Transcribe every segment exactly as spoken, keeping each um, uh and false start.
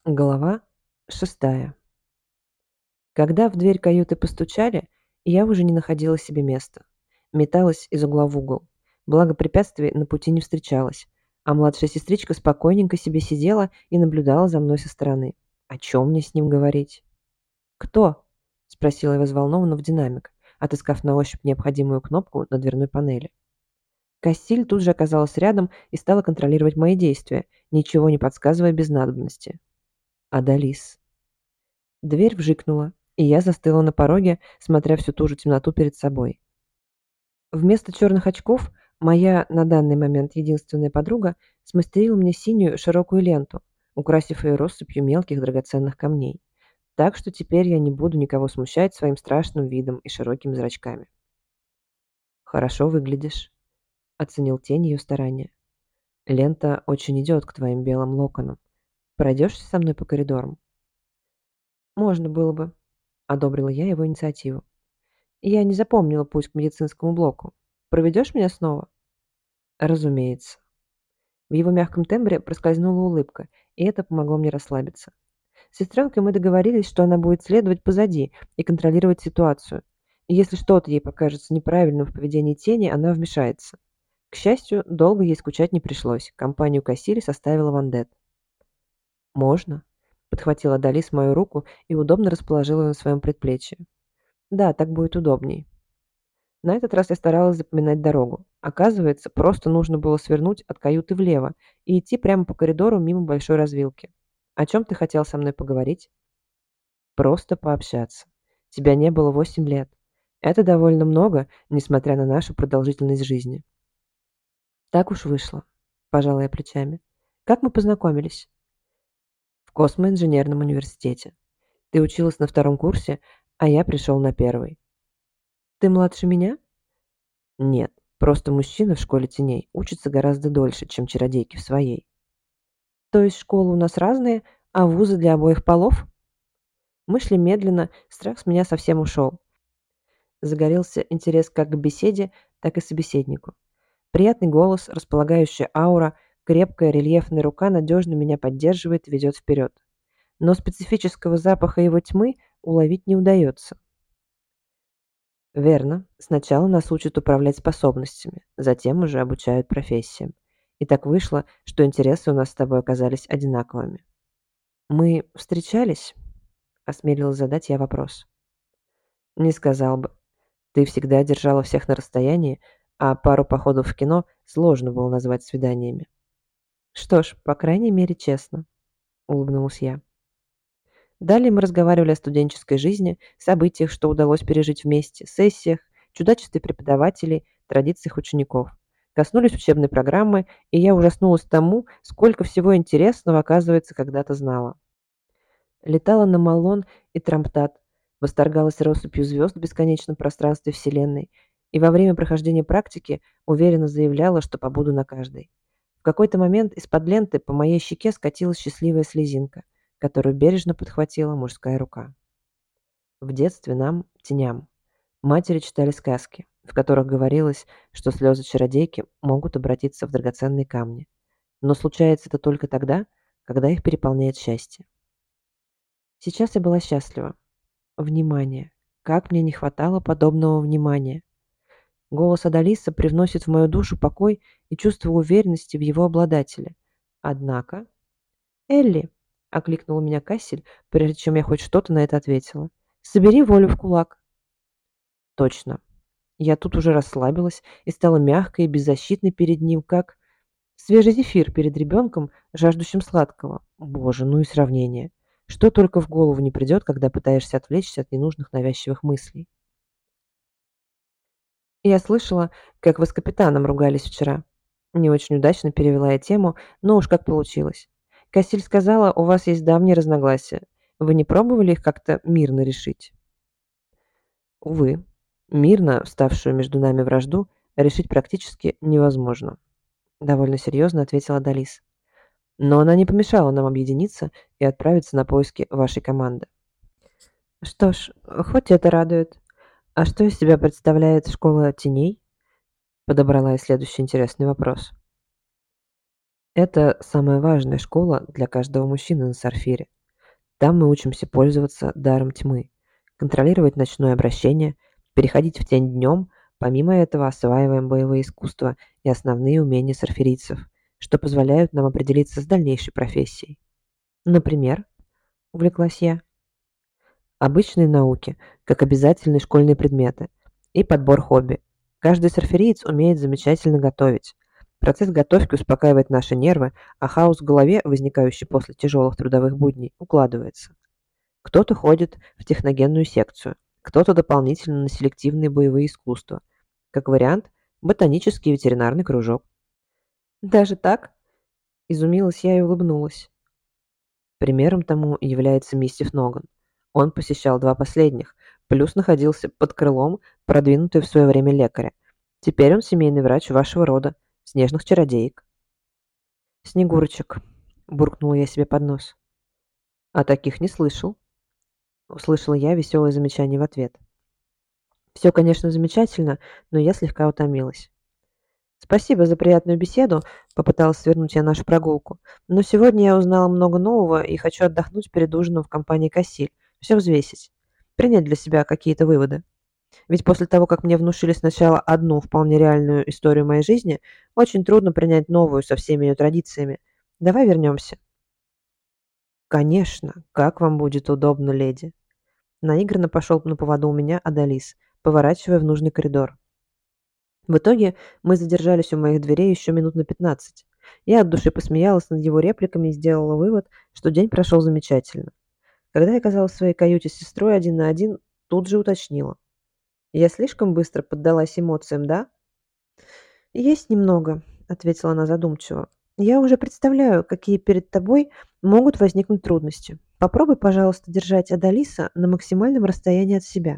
Глава шестая. Когда в дверь каюты постучали, я уже не находила себе места. Металась из угла в угол. Благо препятствий на пути не встречалось, а младшая сестричка спокойненько себе сидела и наблюдала за мной со стороны. О чем мне с ним говорить? «Кто?» – спросила я взволнованно в динамик, отыскав на ощупь необходимую кнопку на дверной панели. Кассиль тут же оказалась рядом и стала контролировать мои действия, ничего не подсказывая без надобности. Адалис. Дверь вжикнула, и я застыла на пороге, смотря всю ту же темноту перед собой. Вместо черных очков моя на данный момент единственная подруга смастерила мне синюю широкую ленту, украсив ее россыпью мелких драгоценных камней. Так что теперь я не буду никого смущать своим страшным видом и широкими зрачками. «Хорошо выглядишь», — оценил тень ее старания. «Лента очень идет к твоим белым локонам. Пройдешься со мной по коридорам?» «Можно было бы», — одобрила я его инициативу. Я не запомнила путь к медицинскому блоку. Проведешь меня снова? Разумеется. В его мягком тембре проскользнула улыбка, и это помогло мне расслабиться. С сестренкой мы договорились, что она будет следовать позади и контролировать ситуацию. И если что-то ей покажется неправильным в поведении тени, она вмешается. К счастью, долго ей скучать не пришлось. Компанию Кассири составила Вандет. «Можно?» – подхватила Далис мою руку и удобно расположила ее на своем предплечье. «Да, так будет удобней». На этот раз я старалась запоминать дорогу. Оказывается, просто нужно было свернуть от каюты влево и идти прямо по коридору мимо большой развилки. «О чем ты хотел со мной поговорить?» «Просто пообщаться. Тебя не было восемь лет. Это довольно много, несмотря на нашу продолжительность жизни». «Так уж вышло», – пожала я плечами. «Как мы познакомились?» «В Космоинженерном университете. Ты училась на втором курсе, а я пришел на первый». «Ты младше меня?» Нет, просто мужчины в школе теней учатся гораздо дольше, чем чародейки в своей. То есть школы у нас разные, а вузы для обоих полов? Мы шли медленно, страх с меня совсем ушел. Загорелся интерес как к беседе, так и собеседнику. Приятный голос, располагающая аура, крепкая рельефная рука надежно меня поддерживает и ведет вперед. Но специфического запаха его тьмы уловить не удается. Верно. Сначала нас учат управлять способностями, затем уже обучают профессиям. И так вышло, что интересы у нас с тобой оказались одинаковыми. Мы встречались? Осмелилась задать я вопрос. Не сказал бы. Ты всегда держала всех на расстоянии, а пару походов в кино сложно было назвать свиданиями. Что ж, по крайней мере, честно, улыбнулась я. Далее мы разговаривали о студенческой жизни, событиях, что удалось пережить вместе, сессиях, чудачестве преподавателей, традициях учеников. Коснулись учебной программы, и я ужаснулась тому, сколько всего интересного, оказывается, когда-то знала. Летала на Малон и Трамптат, восторгалась россыпью звезд в бесконечном пространстве Вселенной, и во время прохождения практики уверенно заявляла, что побуду на каждой. В какой-то момент из-под ленты по моей щеке скатилась счастливая слезинка, которую бережно подхватила мужская рука. В детстве нам, теням, матери читали сказки, в которых говорилось, что слезы чародейки могут обратиться в драгоценные камни. Но случается это только тогда, когда их переполняет счастье. Сейчас я была счастлива. Внимание. Как мне не хватало подобного внимания. Голос Адалиса привносит в мою душу покой и чувство уверенности в его обладателе. Однако... «Элли!» — окликнула меня Кассель, прежде чем я хоть что-то на это ответила. «Собери волю в кулак!» Точно. Я тут уже расслабилась и стала мягкой и беззащитной перед ним, как свежий зефир перед ребенком, жаждущим сладкого. Боже, ну и сравнение. Что только в голову не придет, когда пытаешься отвлечься от ненужных навязчивых мыслей. Я слышала, как вы с капитаном ругались вчера. Не очень удачно перевела я тему, но уж как получилось. Кассиль сказала, у вас есть давние разногласия. Вы не пробовали их как-то мирно решить? Увы, мирно вставшую между нами вражду решить практически невозможно. Довольно серьезно ответила Далис. Но она не помешала нам объединиться и отправиться на поиски вашей команды. Что ж, хоть это радует. А что из себя представляет школа теней? Подобрала я следующий интересный вопрос. Это самая важная школа для каждого мужчины на Сарфире. Там мы учимся пользоваться даром тьмы, контролировать ночное обращение, переходить в тень днем, помимо этого осваиваем боевые искусства и основные умения сарфирийцев, что позволяют нам определиться с дальнейшей профессией. Например, увлеклась я, обычные науки, как обязательные школьные предметы, и подбор хобби. Каждый сарфириец умеет замечательно готовить. Процесс готовки успокаивает наши нервы, а хаос в голове, возникающий после тяжелых трудовых будней, укладывается. Кто-то ходит в техногенную секцию, кто-то дополнительно на селективные боевые искусства. Как вариант, ботанический и ветеринарный кружок. Даже так? Изумилась я и улыбнулась. Примером тому является мистер Ноган. Он посещал два последних, плюс находился под крылом продвинутой в свое время лекаря. Теперь он семейный врач вашего рода, снежных чародеек. «Снегурочек», – буркнула я себе под нос. «О таких не слышал», – услышала я веселое замечание в ответ. Все, конечно, замечательно, но я слегка утомилась. «Спасибо за приятную беседу», – попыталась свернуть я нашу прогулку. «Но сегодня я узнала много нового и хочу отдохнуть перед ужином в компании Кассиль, все взвесить, принять для себя какие-то выводы. Ведь после того, как мне внушили сначала одну вполне реальную историю моей жизни, очень трудно принять новую со всеми ее традициями. Давай вернемся». «Конечно, как вам будет удобно, леди». Наигранно пошел на поводу у меня Адалис, поворачивая в нужный коридор. В итоге мы задержались у моих дверей еще минут на пятнадцать. Я от души посмеялась над его репликами и сделала вывод, что день прошел замечательно. Когда я оказалась в своей каюте с сестрой один на один, тут же уточнила. Я слишком быстро поддалась эмоциям, да? «Есть немного», — ответила она задумчиво. «Я уже представляю, какие перед тобой могут возникнуть трудности. Попробуй, пожалуйста, держать Адалиса на максимальном расстоянии от себя».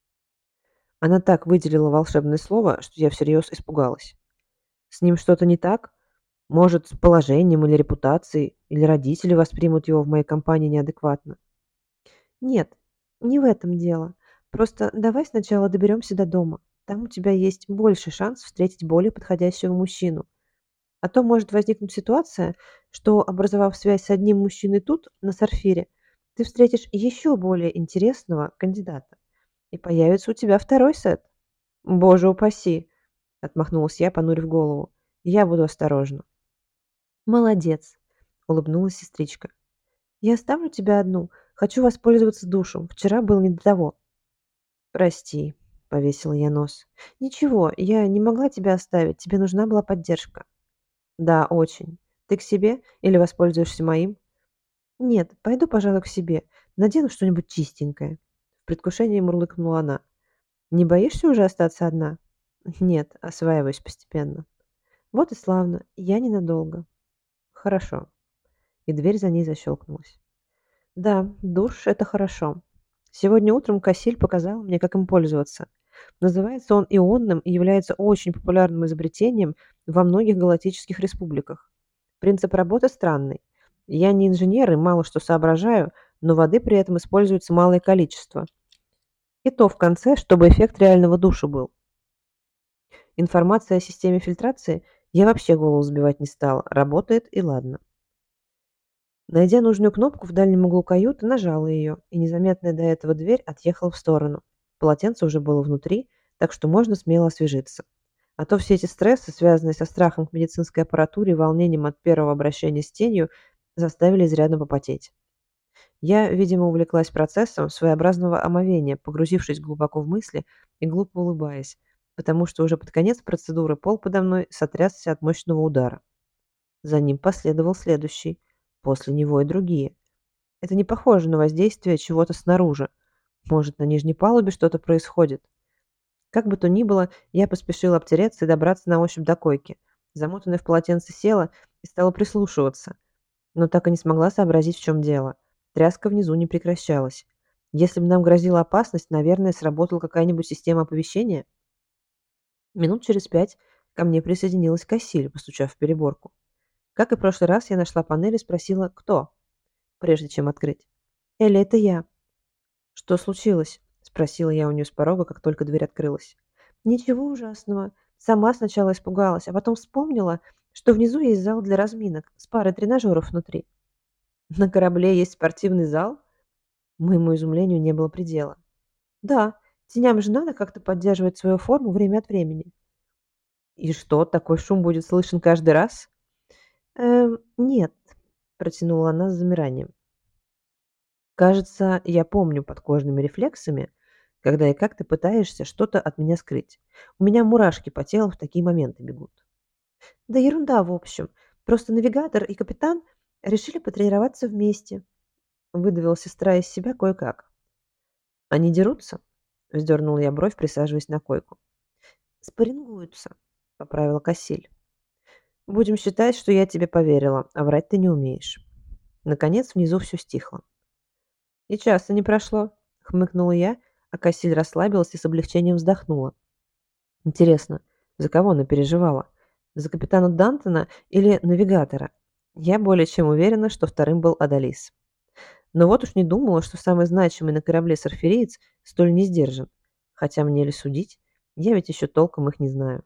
Она так выделила волшебное слово, что я всерьез испугалась. С ним что-то не так? Может, с положением или репутацией, или родители воспримут его в моей компании неадекватно? Нет, не в этом дело. Просто давай сначала доберемся до дома. Там у тебя есть больше шанс встретить более подходящего мужчину. А то может возникнуть ситуация, что, образовав связь с одним мужчиной тут, на Сарфире, ты встретишь еще более интересного кандидата. И появится у тебя второй сет. Боже упаси, отмахнулась я, понурив голову. Я буду осторожна. Молодец, улыбнулась сестричка. Я оставлю тебя одну. Хочу воспользоваться душем. Вчера был не до того. Прости, повесила я нос. Ничего, я не могла тебя оставить. Тебе нужна была поддержка. Да, очень. Ты к себе или воспользуешься моим? Нет, пойду, пожалуй, к себе. Надену что-нибудь чистенькое. В предвкушении мурлыкнула она. Не боишься уже остаться одна? Нет, осваиваюсь постепенно. Вот и славно. Я ненадолго. Хорошо. И дверь за ней защелкнулась. Да, душ – это хорошо. Сегодня утром Кассиль показал мне, как им пользоваться. Называется он ионным и является очень популярным изобретением во многих галактических республиках. Принцип работы странный. Я не инженер и мало что соображаю, но воды при этом используется малое количество. И то в конце, чтобы эффект реального душа был. Информация о системе фильтрации я вообще голову сбивать не стала. Работает и ладно. Найдя нужную кнопку в дальнем углу каюты, нажала ее, и незаметная до этого дверь отъехала в сторону. Полотенце уже было внутри, так что можно смело освежиться. А то все эти стрессы, связанные со страхом к медицинской аппаратуре и волнением от первого обращения с тенью, заставили изрядно попотеть. Я, видимо, увлеклась процессом своеобразного омовения, погрузившись глубоко в мысли и глупо улыбаясь, потому что уже под конец процедуры пол подо мной сотрясся от мощного удара. За ним последовал следующий, после него и другие. Это не похоже на воздействие чего-то снаружи. Может, на нижней палубе что-то происходит. Как бы то ни было, я поспешила обтереться и добраться на ощупь до койки. Замотанная в полотенце села и стала прислушиваться, но так и не смогла сообразить, в чем дело. Тряска внизу не прекращалась. Если бы нам грозила опасность, наверное, сработала какая-нибудь система оповещения. Минут через пять ко мне присоединилась Кассиль, постучав в переборку. Как и в прошлый раз, я нашла панель и спросила «Кто?», прежде чем открыть. «Элли, это я». «Что случилось?» – спросила я у нее с порога, как только дверь открылась. «Ничего ужасного. Сама сначала испугалась, а потом вспомнила, что внизу есть зал для разминок с парой тренажеров внутри. На корабле есть спортивный зал? Моему изумлению не было предела. Да, теням же надо как-то поддерживать свою форму время от времени. И что, такой шум будет слышен каждый раз? Эм, нет, протянула она с замиранием. Кажется, я помню подкожными рефлексами, когда и как ты пытаешься что-то от меня скрыть. У меня мурашки по телу в такие моменты бегут. Да ерунда, в общем. Просто навигатор и капитан решили потренироваться вместе. Выдавила сестра из себя кое-как. Они дерутся? Вздернула я бровь, присаживаясь на койку. Спаррингуются, поправила Кассиль. Будем считать, что я тебе поверила, а врать ты не умеешь. Наконец внизу все стихло. И часа не прошло, хмыкнула я, а Кассиль расслабилась и с облегчением вздохнула. Интересно, за кого она переживала? За капитана Дантона или навигатора? Я более чем уверена, что вторым был Адалис. Но вот уж не думала, что самый значимый на корабле сарфериец столь не сдержан. Хотя мне ли судить? Я ведь еще толком их не знаю.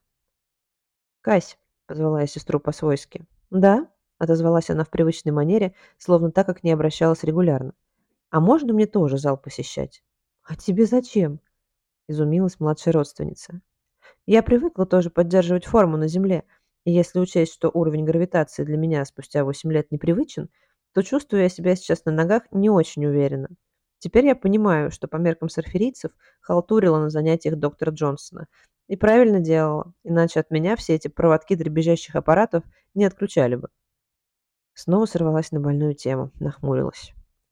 «Кась», — позвала я сестру по-свойски. «Да?» — отозвалась она в привычной манере, словно так, как не обращалась регулярно. «А можно мне тоже зал посещать?» «А тебе зачем?» — изумилась младшая родственница. «Я привыкла тоже поддерживать форму на Земле, и если учесть, что уровень гравитации для меня спустя восемь лет непривычен, то чувствую я себя сейчас на ногах не очень уверенно. Теперь я понимаю, что по меркам сарферийцев халтурила на занятиях доктора Джонсона. И правильно делала, иначе от меня все эти проводки дребезжащих аппаратов не отключали бы». Снова сорвалась на больную тему, нахмурилась.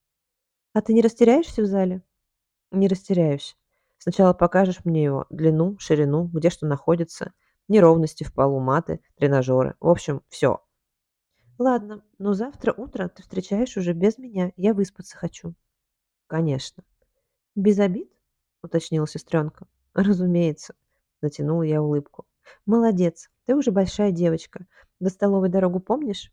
«А ты не растеряешься в зале?» «Не растеряюсь. Сначала покажешь мне его, длину, ширину, где что находится, неровности в полу, маты, тренажеры. В общем, все». «Ладно, но завтра утро ты встречаешь уже без меня. Я выспаться хочу». «Конечно». «Без обид?» — уточнила сестренка. «Разумеется», — натянула я улыбку. «Молодец, ты уже большая девочка. До столовой дорогу помнишь?»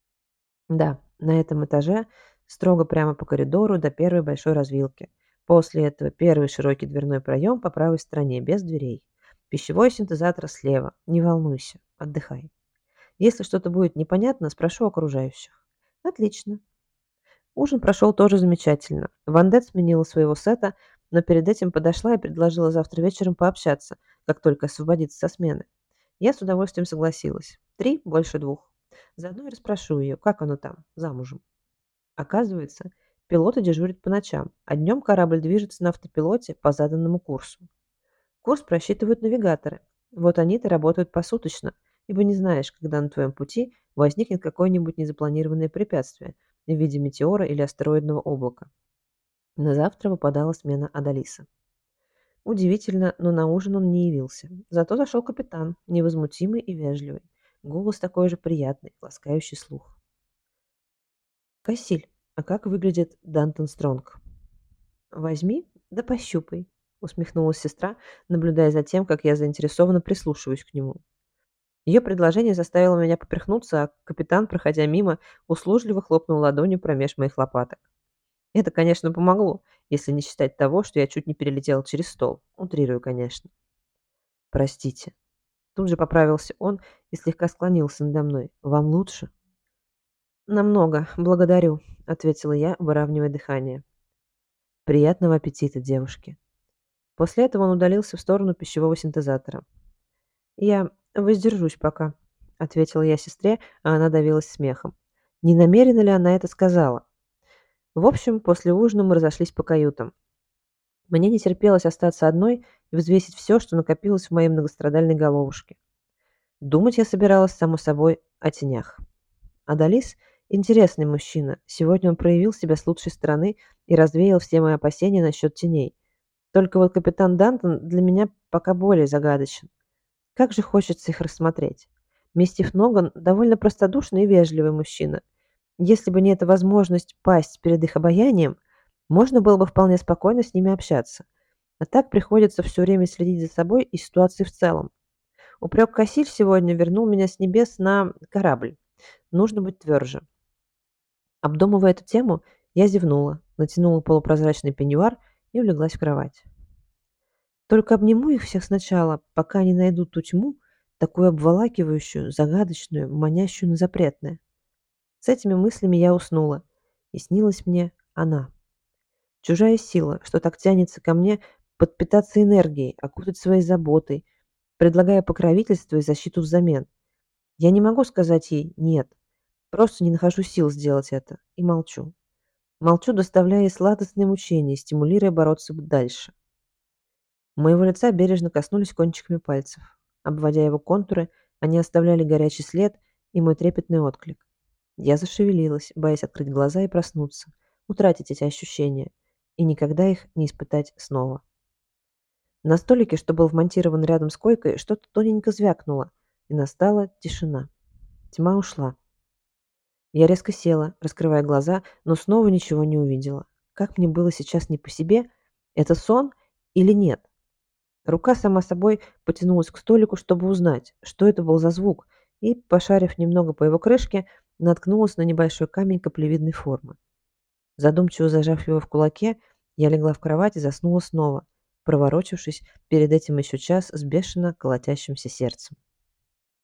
Да, на этом этаже строго прямо по коридору до первой большой развилки. После этого первый широкий дверной проем по правой стороне, без дверей. Пищевой синтезатор слева. Не волнуйся, отдыхай. Если что-то будет непонятно, спрошу окружающих. Отлично. Ужин прошел тоже замечательно. Вандет сменила своего сета, но перед этим подошла и предложила завтра вечером пообщаться, как только освободится со смены. Я с удовольствием согласилась. Три больше двух. Заодно и расспрошу ее, как оно там, замужем. Оказывается, пилоты дежурят по ночам, а днем корабль движется на автопилоте по заданному курсу. Курс просчитывают навигаторы. Вот они-то работают посуточно, ибо не знаешь, когда на твоем пути возникнет какое-нибудь незапланированное препятствие в виде метеора или астероидного облака. На завтра выпадала смена Адалиса. Удивительно, но на ужин он не явился. Зато зашел капитан, невозмутимый и вежливый. Голос такой же приятный, ласкающий слух. «Кассиль, а как выглядит Дантон Стронг?» «Возьми, да пощупай», — усмехнулась сестра, наблюдая за тем, как я заинтересованно прислушиваюсь к нему. Ее предложение заставило меня поперхнуться, а капитан, проходя мимо, услужливо хлопнул ладонью промеж моих лопаток. Это, конечно, помогло, если не считать того, что я чуть не перелетела через стол. Утрирую, конечно. «Простите». Тут же поправился он и слегка склонился надо мной. «Вам лучше?» «Намного, благодарю», — ответила я, выравнивая дыхание. «Приятного аппетита, девушки». После этого он удалился в сторону пищевого синтезатора. «Я воздержусь пока», — ответила я сестре, а она давилась смехом. Не намеренно ли она это сказала? В общем, после ужина мы разошлись по каютам. Мне не терпелось остаться одной и взвесить все, что накопилось в моей многострадальной головушке. Думать я собиралась, само собой, о тенях. Адалис — интересный мужчина. Сегодня он проявил себя с лучшей стороны и развеял все мои опасения насчет теней. Только вот капитан Дантон для меня пока более загадочен. Как же хочется их рассмотреть. Мистиф Ноган довольно простодушный и вежливый мужчина. Если бы не эта возможность пасть перед их обаянием, можно было бы вполне спокойно с ними общаться. А так приходится все время следить за собой и ситуацией в целом. Упрек Кассиль сегодня вернул меня с небес на корабль. Нужно быть тверже. Обдумывая эту тему, я зевнула, натянула полупрозрачный пеньюар и улеглась в кровать. Только обниму их всех сначала, пока не найдут ту тьму, такую обволакивающую, загадочную, манящую на запретное. С этими мыслями я уснула, и снилась мне она. Чужая сила, что так тянется ко мне подпитаться энергией, окутать своей заботой, предлагая покровительство и защиту взамен. Я не могу сказать ей «нет», просто не нахожу сил сделать это и молчу. Молчу, доставляя ей сладостные мучения, стимулируя бороться дальше. Моего лица бережно коснулись кончиками пальцев. Обводя его контуры, они оставляли горячий след и мой трепетный отклик. Я зашевелилась, боясь открыть глаза и проснуться, утратить эти ощущения и никогда их не испытать снова. На столике, что был вмонтирован рядом с койкой, что-то тоненько звякнуло, и настала тишина. Тьма ушла. Я резко села, раскрывая глаза, но снова ничего не увидела. Как мне было сейчас не по себе? Это сон или нет? Рука сама собой потянулась к столику, чтобы узнать, что это был за звук, и, пошарив немного по его крышке, наткнулась на небольшой камень каплевидной формы. Задумчиво зажав его в кулаке, я легла в кровать и заснула снова, проворочившись перед этим еще час с бешено колотящимся сердцем.